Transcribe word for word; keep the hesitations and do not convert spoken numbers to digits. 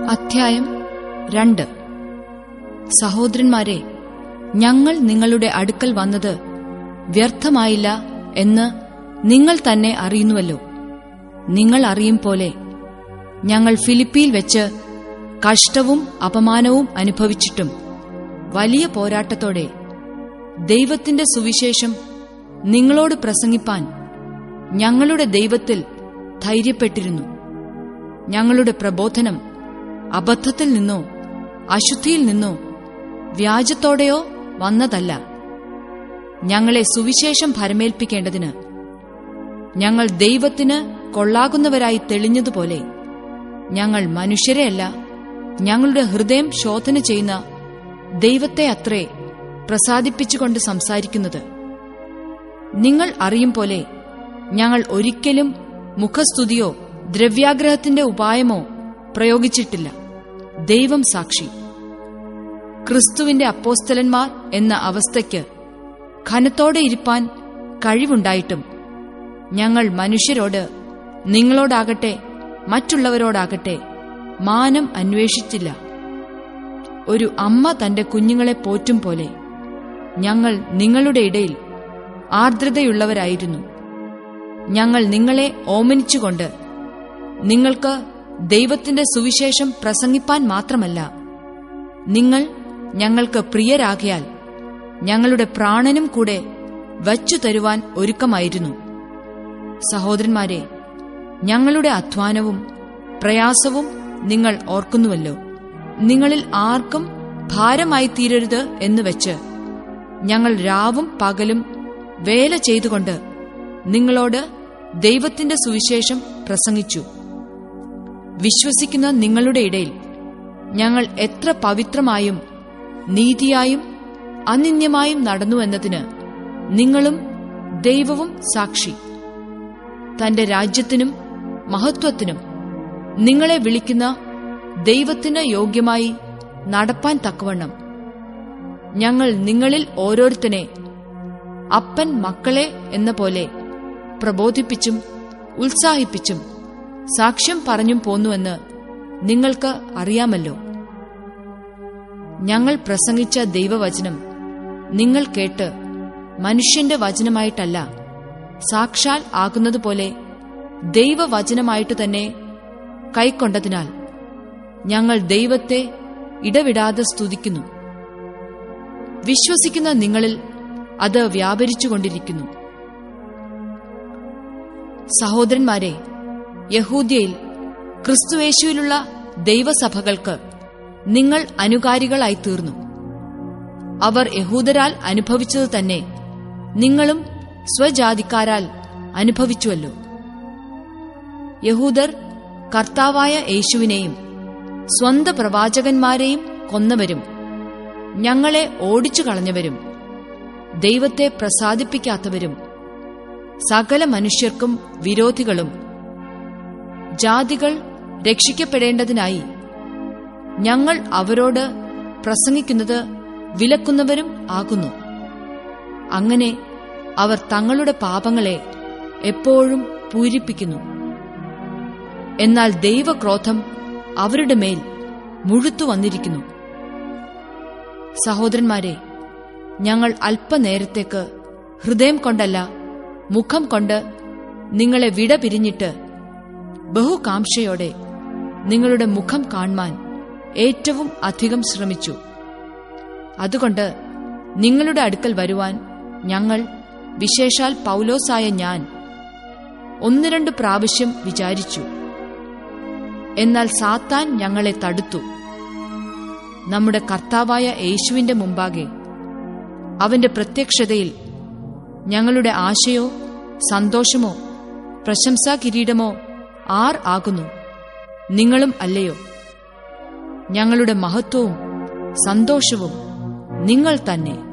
അധ്യായം രണ്ട്. സഹോദരന്മാരെ, ഞങ്ങൾ നിങ്ങളുടെ അടുക്കൽ വന്നത് വ്യർത്ഥമായില്ല എന്ന് നിങ്ങൾ തന്നെ അറിയുന്നുവല്ലോ. നിങ്ങൾ അറിയും പോലെ ഞങ്ങൾ ഫിലിപ്പിയിൽ വെച്ച് കഷ്ടവും അപമാനവും അനുഭവിച്ചിട്ടും വലിയ പോരാട്ടത്തോടെ ദൈവത്തിന്റെ സുവിശേഷം നിങ്ങളോട് പ്രസംഗിപ്പാൻ ഞങ്ങളുടെ ദൈവത്തിൽ ധൈര്യപ്പെട്ടിരുന്നു. ഞങ്ങളുടെ പ്രബോധനം അബദ്ധത്തിൽ നിന്നോ അശുദ്ധിയിൽ നിന്നോ വ്യാജത്തോടെയോ വന്നതല്ല. ഞങ്ങളെ സുവിശേഷം ഭരമേൽപ്പിക്കേണ്ടതിന് ഞങ്ങൾ ദൈവത്തിന് കൊള്ളാകുന്നവരായി തെളിഞ്ഞതുപോലെ ഞങ്ങൾ മനുഷ്യരെയല്ല, ഞങ്ങളുടെ ഹൃദയം ശോധന ചെയ്യുന്ന ദൈവത്തെ അത്രേ പ്രസാദിപ്പിച്ചുകൊണ്ട് സംസാരിക്കുന്നത്. നിങ്ങൾ അറിയും പോലെ ഞങ്ങൾ ഒരിക്കലും മുഖസ്തുതിയോ ദ്രവ്യാഗ്രഹത്തിന്റെ ഉപായമോ പ്രയോഗിച്ചിട്ടില്ല. ദൈവം സാക്ഷി, ക്രിസ്തുവിന്റെ അപ്പോസ്തലന്മാർ എന്ന അവസ്ഥയ്ക്ക് ഘനത്തോടെ ഇരിപ്പാൻ കഴിവുണ്ടായിട്ടും ഞങ്ങൾ മനുഷ്യരോട്, നിങ്ങളോടാകട്ടെ മറ്റുള്ളവരോടാകട്ടെ, മാനം അന്വേഷിച്ചില്ല. ഒരു അമ്മ തന്റെ കുഞ്ഞുങ്ങളെ പോറ്റും പോലെ ഞങ്ങൾ നിങ്ങളുടെ ഇടയിൽ ആർദ്രതയുള്ളവരായിരുന്നു. ഞങ്ങൾ നിങ്ങളെ ഓമനിച്ചുകൊണ്ട് നിങ്ങൾക്ക് ദൈവത്തിന്റെ സുവിശേഷം പ്രസംഗിപ്പാൻ മാത്രമല്ല, നിങ്ങൾ ഞങ്ങൾക്ക് പ്രിയരാകയാൽ ഞങ്ങളുടെ പ്രാണനും കൂടെ വച്ചു തരുവാൻ ഒരുക്കമായിരുന്നു. സഹോദരന്മാരെ, ഞങ്ങളുടെ അധ്വാനവും പ്രയാസവും നിങ്ങൾ ഓർക്കുന്നുവല്ലോ. നിങ്ങളിൽ ആർക്കും ഭാരമായി തീരരുത് എന്നുവെച്ച് ഞങ്ങൾ രാവും പകലും വേല ചെയ്തുകൊണ്ട് നിങ്ങളോട് ദൈവത്തിന്റെ സുവിശേഷം പ്രസംഗിച്ചു. വിശ്വസിക്കുന്ന നിങ്ങളുടെ ഇടയിൽ ഞങ്ങൾ എത്ര പവിത്രമായും നീതിയായും അനിന്യമായും നടന്നുവെന്നതിന് നിങ്ങളും ദൈവവും സാക്ഷി. തന്റെ രാജ്യത്തിനും മഹത്വത്തിനും നിങ്ങളെ വിളിക്കുന്ന ദൈവത്തിന് യോഗ്യമായി നടപ്പാൻ തക്കവണ്ണം ഞങ്ങൾ നിങ്ങളിൽ ഓരോരുത്തനെ അപ്പൻ മക്കളെ എന്ന പോലെ പ്രബോധിപ്പിച്ചും ഉത്സാഹിപ്പിച്ചും സാക്ഷ്യം പറഞ്ഞും പോന്നുവെന്ന് നിങ്ങൾക്ക് അറിയാമല്ലോ. ഞങ്ങൾ പ്രസംഗിച്ച ദൈവവചനം നിങ്ങൾ കേട്ട് മനുഷ്യന്റെ വചനമായിട്ടല്ല, സാക്ഷാൽ ആകുന്നതുപോലെ ദൈവവചനമായിട്ടു തന്നെ കൈക്കൊണ്ടതിനാൽ ഞങ്ങൾ ദൈവത്തെ ഇടവിടാതെ സ്തുതിക്കുന്നു. വിശ്വസിക്കുന്ന നിങ്ങളിൽ അത് വ്യാപരിച്ചുകൊണ്ടിരിക്കുന്നു. സഹോദരന്മാരെ, യഹൂദ്യയിൽ ക്രിസ്തുയേശുവിലുള്ള ദൈവസഭകൾക്ക് നിങ്ങൾ അനുകാരികളായി തീർന്നു. അവർ യഹൂദരാൽ അനുഭവിച്ചത് തന്നെ നിങ്ങളും സ്വജാതിക്കാരാൽ അനുഭവിച്ചുവല്ലോ. യഹൂദർ കർത്താവായ യേശുവിനെയും സ്വന്ത പ്രവാചകന്മാരെയും കൊന്നവരും ഞങ്ങളെ ഓടിച്ചു കളഞ്ഞവരും ദൈവത്തെ പ്രസാദിപ്പിക്കാത്തവരും സകല മനുഷ്യർക്കും വിരോധികളും ജാതികൾ രക്ഷിക്കപ്പെടേണ്ടതിനായി ഞങ്ങൾ അവരോട് പ്രസംഗിക്കുന്നത് വിലക്കുന്നവരും ആകുന്നു. അങ്ങനെ അവർ തങ്ങളുടെ പാപങ്ങളെ എപ്പോഴും പൂരിപ്പിക്കുന്നു. എന്നാൽ ദൈവക്രോധം അവരുടെ മേൽ മുഴുത്തു വന്നിരിക്കുന്നു. സഹോദരന്മാരെ, ഞങ്ങൾ അല്പനേരത്തേക്ക് ഹൃദയം കൊണ്ടല്ല, മുഖം കൊണ്ട് നിങ്ങളെ വിട പിരിഞ്ഞിട്ട് ബഹുകാംക്ഷയോടെ നിങ്ങളുടെ മുഖം കാൺമാൻ ഏറ്റവും അധികം ശ്രമിച്ചു. അതുകൊണ്ട് നിങ്ങളുടെ അടുക്കൽ വരുവാൻ ഞങ്ങൾ, വിശേഷാൽ പൗലോസായ ഞാൻ, ഒന്ന് രണ്ട് പ്രാവശ്യം വിചാരിച്ചു. എന്നാൽ സാത്താൻ ഞങ്ങളെ തടുത്തു. നമ്മുടെ കർത്താവായ യേശുവിന്റെ മുമ്പാകെ അവന്റെ പ്രത്യക്ഷതയിൽ ഞങ്ങളുടെ ആശയോ സന്തോഷമോ പ്രശംസാ കിരീടമോ ആർ ആകുന്നു? നിങ്ങളും അല്ലയോ? ഞങ്ങളുടെ മഹത്വവും സന്തോഷവും നിങ്ങൾ തന്നെ.